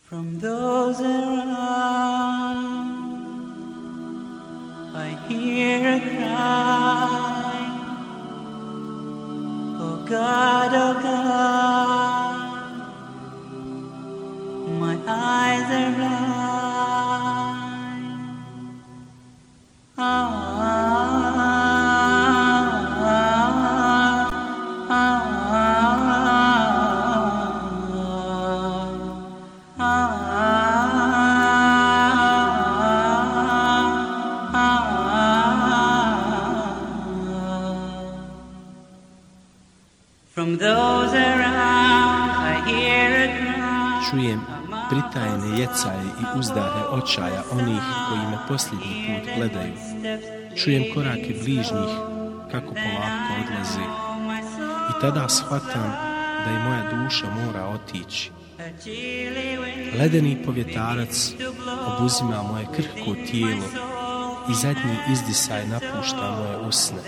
From those around, I hear a cry, oh God, my eyes are From those around, I hear a cry. Čujem pritajene jecaje i uzdahe očaja onih koji me posljednji put gledaju. Čujem korake bližnjih kako polako odlaze. I tada shvatam da i moja duša mora otići. Ledeni povjetarac obuzima moje krhko tijelo i zadnji izdisaj napušta moje usne.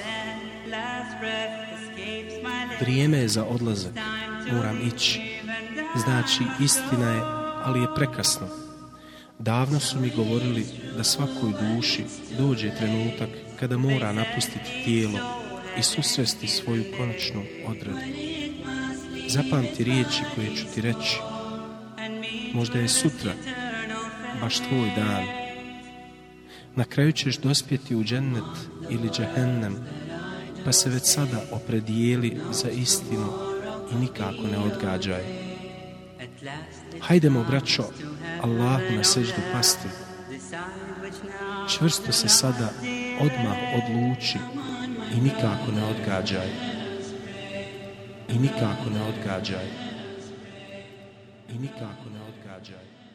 Vrijeme je za odlazak, moram ići. Znači, istina je, ali je prekasno. Davno su mi govorili da svakoj duši dođe trenutak kada mora napustiti tijelo i susresti svoju konačnu odredu. Zapamti riječi koje ću ti reći. Možda je sutra baš tvoj dan. Na kraju ćeš dospjeti u džennet ili džehennem, pa se već sada opredijeli za istinu i nikako ne odgađaj. Hajdemo, braćo, Allahu na seždu pasti. Čvrsto se sada odmah odluči i nikako ne odgađaj. I nikako ne odgađaj. I nikako ne odgađaj.